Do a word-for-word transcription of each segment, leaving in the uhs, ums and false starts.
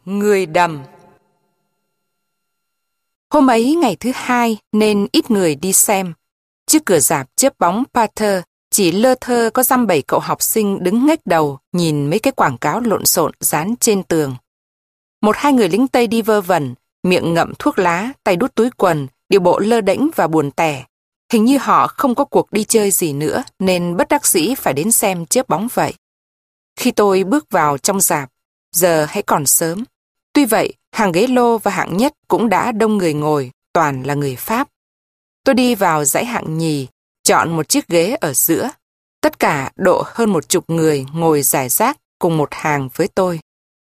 Người đầm. Hôm ấy ngày thứ hai nên ít người đi xem. Trước cửa rạp chớp bóng Pater chỉ lơ thơ có dăm bảy cậu học sinh đứng nghếch đầu nhìn mấy cái quảng cáo lộn xộn dán trên tường. Một hai người lính Tây đi vơ vẩn, miệng ngậm thuốc lá, tay đút túi quần, điệu bộ lơ đễnh và buồn tẻ. Hình như họ không có cuộc đi chơi gì nữa nên bất đắc dĩ phải đến xem chớp bóng vậy. Khi tôi bước vào trong rạp, giờ hãy còn sớm. Tuy vậy, hàng ghế lô và hạng nhất cũng đã đông người ngồi, toàn là người Pháp. Tôi đi vào dãy hạng nhì, chọn một chiếc ghế ở giữa. Tất cả độ hơn một chục người ngồi rải rác cùng một hàng với tôi.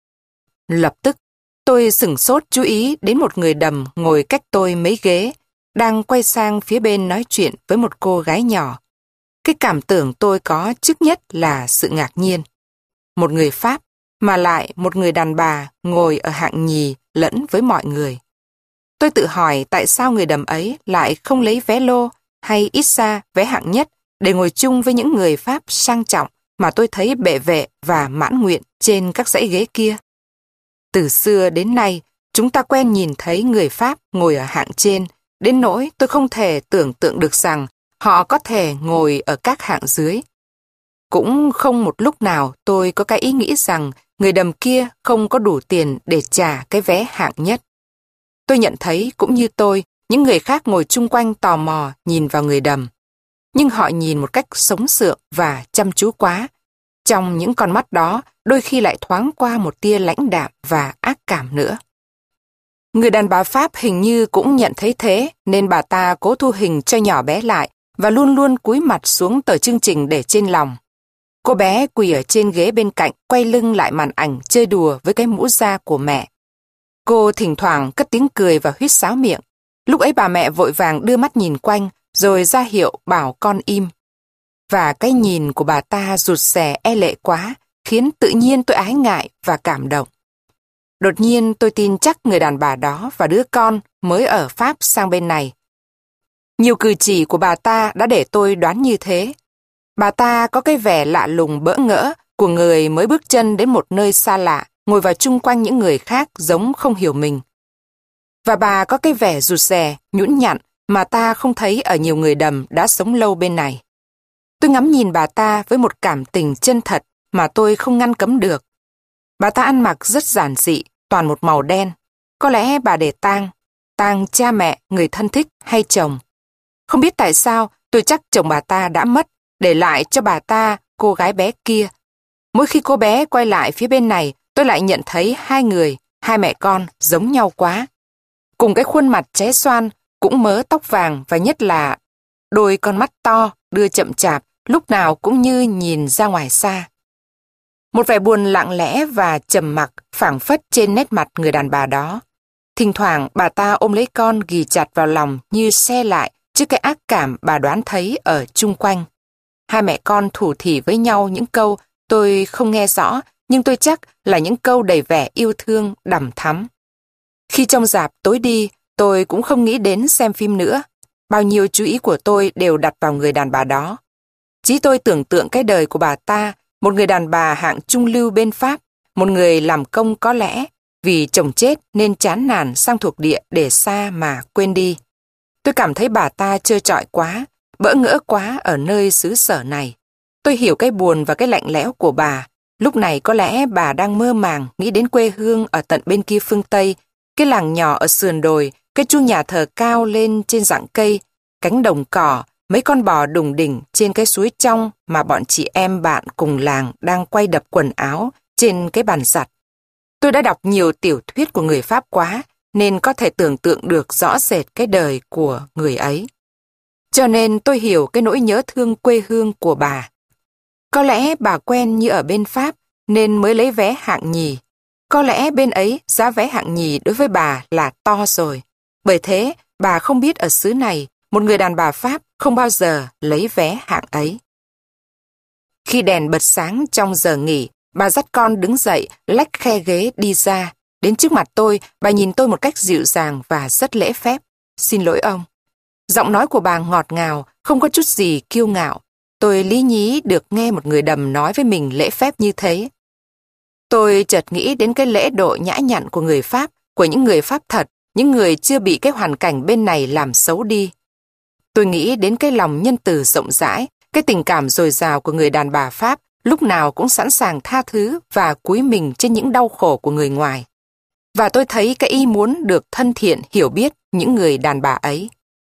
Lập tức, tôi sửng sốt chú ý đến một người đầm ngồi cách tôi mấy ghế, đang quay sang phía bên nói chuyện với một cô gái nhỏ. Cái cảm tưởng tôi có trước nhất là sự ngạc nhiên. Một người Pháp, mà lại một người đàn bà ngồi ở hạng nhì lẫn với mọi người. Tôi tự hỏi tại sao người đầm ấy lại không lấy vé lô hay ít ra vé hạng nhất để ngồi chung với những người Pháp sang trọng mà tôi thấy bệ vệ và mãn nguyện trên các dãy ghế kia. Từ xưa đến nay, chúng ta quen nhìn thấy người Pháp ngồi ở hạng trên, đến nỗi tôi không thể tưởng tượng được rằng họ có thể ngồi ở các hạng dưới. Cũng không một lúc nào tôi có cái ý nghĩ rằng người đầm kia không có đủ tiền để trả cái vé hạng nhất. Tôi nhận thấy cũng như tôi, những người khác ngồi chung quanh tò mò nhìn vào người đầm. Nhưng họ nhìn một cách sống sượng và chăm chú quá. Trong những con mắt đó, đôi khi lại thoáng qua một tia lãnh đạm và ác cảm nữa. Người đàn bà Pháp hình như cũng nhận thấy thế, nên bà ta cố thu hình cho nhỏ bé lại và luôn luôn cúi mặt xuống tờ chương trình để trên lòng. Cô bé quỳ ở trên ghế bên cạnh, quay lưng lại màn ảnh chơi đùa với cái mũ da của mẹ. Cô thỉnh thoảng cất tiếng cười và huýt sáo miệng. Lúc ấy bà mẹ vội vàng đưa mắt nhìn quanh, rồi ra hiệu bảo con im. Và cái nhìn của bà ta rụt rè e lệ quá, khiến tự nhiên tôi ái ngại và cảm động. Đột nhiên tôi tin chắc người đàn bà đó và đứa con mới ở Pháp sang bên này. Nhiều cử chỉ của bà ta đã để tôi đoán như thế. Bà ta có cái vẻ lạ lùng bỡ ngỡ của người mới bước chân đến một nơi xa lạ, ngồi vào chung quanh những người khác giống không hiểu mình. Và bà có cái vẻ rụt rè, nhũn nhặn mà ta không thấy ở nhiều người đầm đã sống lâu bên này. Tôi ngắm nhìn bà ta với một cảm tình chân thật mà tôi không ngăn cấm được. Bà ta ăn mặc rất giản dị, toàn một màu đen. Có lẽ bà để tang, tang cha mẹ, người thân thích hay chồng. Không biết tại sao, tôi chắc chồng bà ta đã mất, để lại cho bà ta cô gái bé kia. Mỗi khi cô bé quay lại phía bên này, tôi lại nhận thấy hai người, hai mẹ con giống nhau quá. Cùng cái khuôn mặt trái xoan, cũng mớ tóc vàng và nhất là đôi con mắt to, đưa chậm chạp, lúc nào cũng như nhìn ra ngoài xa. Một vẻ buồn lặng lẽ và trầm mặc phảng phất trên nét mặt người đàn bà đó. Thỉnh thoảng bà ta ôm lấy con ghì chặt vào lòng như se lại trước cái ác cảm bà đoán thấy ở chung quanh. Hai mẹ con thủ thỉ với nhau những câu tôi không nghe rõ, nhưng tôi chắc là những câu đầy vẻ yêu thương đằm thắm. Khi trong rạp tối đi, tôi cũng không nghĩ đến xem phim nữa. Bao nhiêu chú ý của tôi đều đặt vào người đàn bà đó. Chỉ tôi tưởng tượng cái đời của bà ta, một người đàn bà hạng trung lưu bên Pháp, một người làm công có lẽ, vì chồng chết nên chán nản sang thuộc địa để xa mà quên đi. Tôi cảm thấy bà ta trơ trọi quá, bỡ ngỡ quá ở nơi xứ sở này. Tôi hiểu cái buồn và cái lạnh lẽo của bà. Lúc này có lẽ bà đang mơ màng nghĩ đến quê hương ở tận bên kia phương Tây, cái làng nhỏ ở sườn đồi, cái chuông nhà thờ cao lên trên rặng cây, cánh đồng cỏ, mấy con bò đùng đỉnh trên cái suối trong mà bọn chị em bạn cùng làng đang quay đập quần áo trên cái bàn giặt. Tôi đã đọc nhiều tiểu thuyết của người Pháp quá, nên có thể tưởng tượng được rõ rệt cái đời của người ấy. Cho nên tôi hiểu cái nỗi nhớ thương quê hương của bà. Có lẽ bà quen như ở bên Pháp nên mới lấy vé hạng nhì. Có lẽ bên ấy giá vé hạng nhì đối với bà là to rồi. Bởi thế, bà không biết ở xứ này, một người đàn bà Pháp không bao giờ lấy vé hạng ấy. Khi đèn bật sáng trong giờ nghỉ, bà dắt con đứng dậy, lách khe ghế đi ra. Đến trước mặt tôi, bà nhìn tôi một cách dịu dàng và rất lễ phép. Xin lỗi ông. Giọng nói của bà ngọt ngào, không có chút gì kiêu ngạo. Tôi lý nhí được nghe một người đầm nói với mình lễ phép như thế. Tôi chợt nghĩ đến cái lễ độ nhã nhặn của người Pháp, của những người Pháp thật, những người chưa bị cái hoàn cảnh bên này làm xấu đi. Tôi nghĩ đến cái lòng nhân từ rộng rãi, cái tình cảm dồi dào của người đàn bà Pháp, lúc nào cũng sẵn sàng tha thứ và cúi mình trên những đau khổ của người ngoài. Và tôi thấy cái ý muốn được thân thiện hiểu biết những người đàn bà ấy.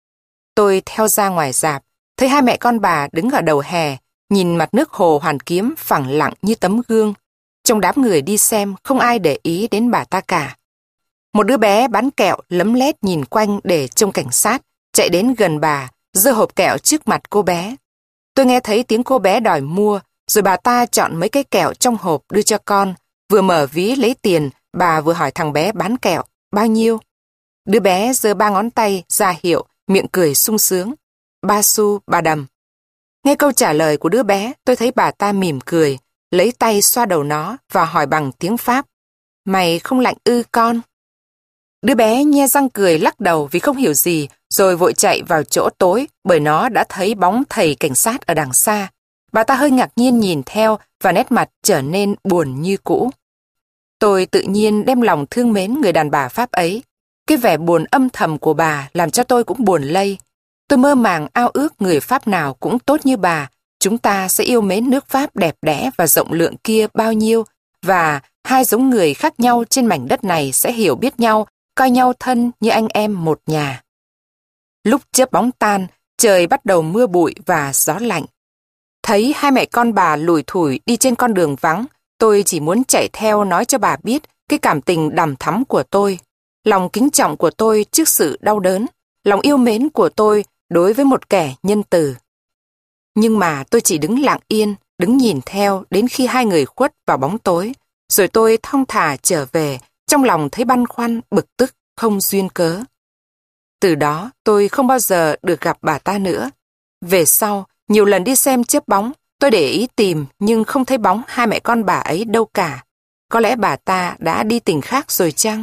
Tôi theo ra ngoài rạp, thấy hai mẹ con bà đứng ở đầu hè, nhìn mặt nước hồ Hoàn Kiếm phẳng lặng như tấm gương. Trong đám người đi xem không ai để ý đến bà ta cả. Một đứa bé bán kẹo lấm lét nhìn quanh để trông cảnh sát, chạy đến gần bà, giơ hộp kẹo trước mặt cô bé. Tôi nghe thấy tiếng cô bé đòi mua, rồi bà ta chọn mấy cái kẹo trong hộp đưa cho con, vừa mở ví lấy tiền, bà vừa hỏi thằng bé bán kẹo, bao nhiêu? Đứa bé giơ ba ngón tay ra hiệu, miệng cười sung sướng. Ba xu, bà đầm. Nghe câu trả lời của đứa bé, tôi thấy bà ta mỉm cười, lấy tay xoa đầu nó và hỏi bằng tiếng Pháp. Mày không lạnh ư con? Đứa bé nhe răng cười lắc đầu vì không hiểu gì, rồi vội chạy vào chỗ tối bởi nó đã thấy bóng thầy cảnh sát ở đằng xa. Bà ta hơi ngạc nhiên nhìn theo và nét mặt trở nên buồn như cũ. Tôi tự nhiên đem lòng thương mến người đàn bà Pháp ấy. Cái vẻ buồn âm thầm của bà làm cho tôi cũng buồn lây. Tôi mơ màng ao ước người Pháp nào cũng tốt như bà. Chúng ta sẽ yêu mến nước Pháp đẹp đẽ và rộng lượng kia bao nhiêu, và hai giống người khác nhau trên mảnh đất này sẽ hiểu biết nhau, coi nhau thân như anh em một nhà. Lúc chớp bóng tan, trời bắt đầu mưa bụi và gió lạnh. Thấy hai mẹ con bà lủi thủi đi trên con đường vắng, tôi chỉ muốn chạy theo nói cho bà biết cái cảm tình đằm thắm của tôi, lòng kính trọng của tôi trước sự đau đớn, lòng yêu mến của tôi đối với một kẻ nhân từ. Nhưng mà tôi chỉ đứng lặng yên, đứng nhìn theo đến khi hai người khuất vào bóng tối, rồi tôi thong thả trở về, trong lòng thấy băn khoăn, bực tức, không duyên cớ. Từ đó tôi không bao giờ được gặp bà ta nữa. Về sau, nhiều lần đi xem chớp bóng, tôi để ý tìm nhưng không thấy bóng hai mẹ con bà ấy đâu cả. Có lẽ bà ta đã đi tỉnh khác rồi chăng?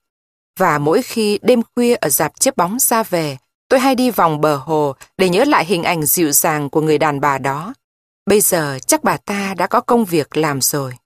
Và mỗi khi đêm khuya ở rạp chớp bóng ra về, tôi hay đi vòng bờ hồ để nhớ lại hình ảnh dịu dàng của người đàn bà đó. Bây giờ chắc bà ta đã có công việc làm rồi.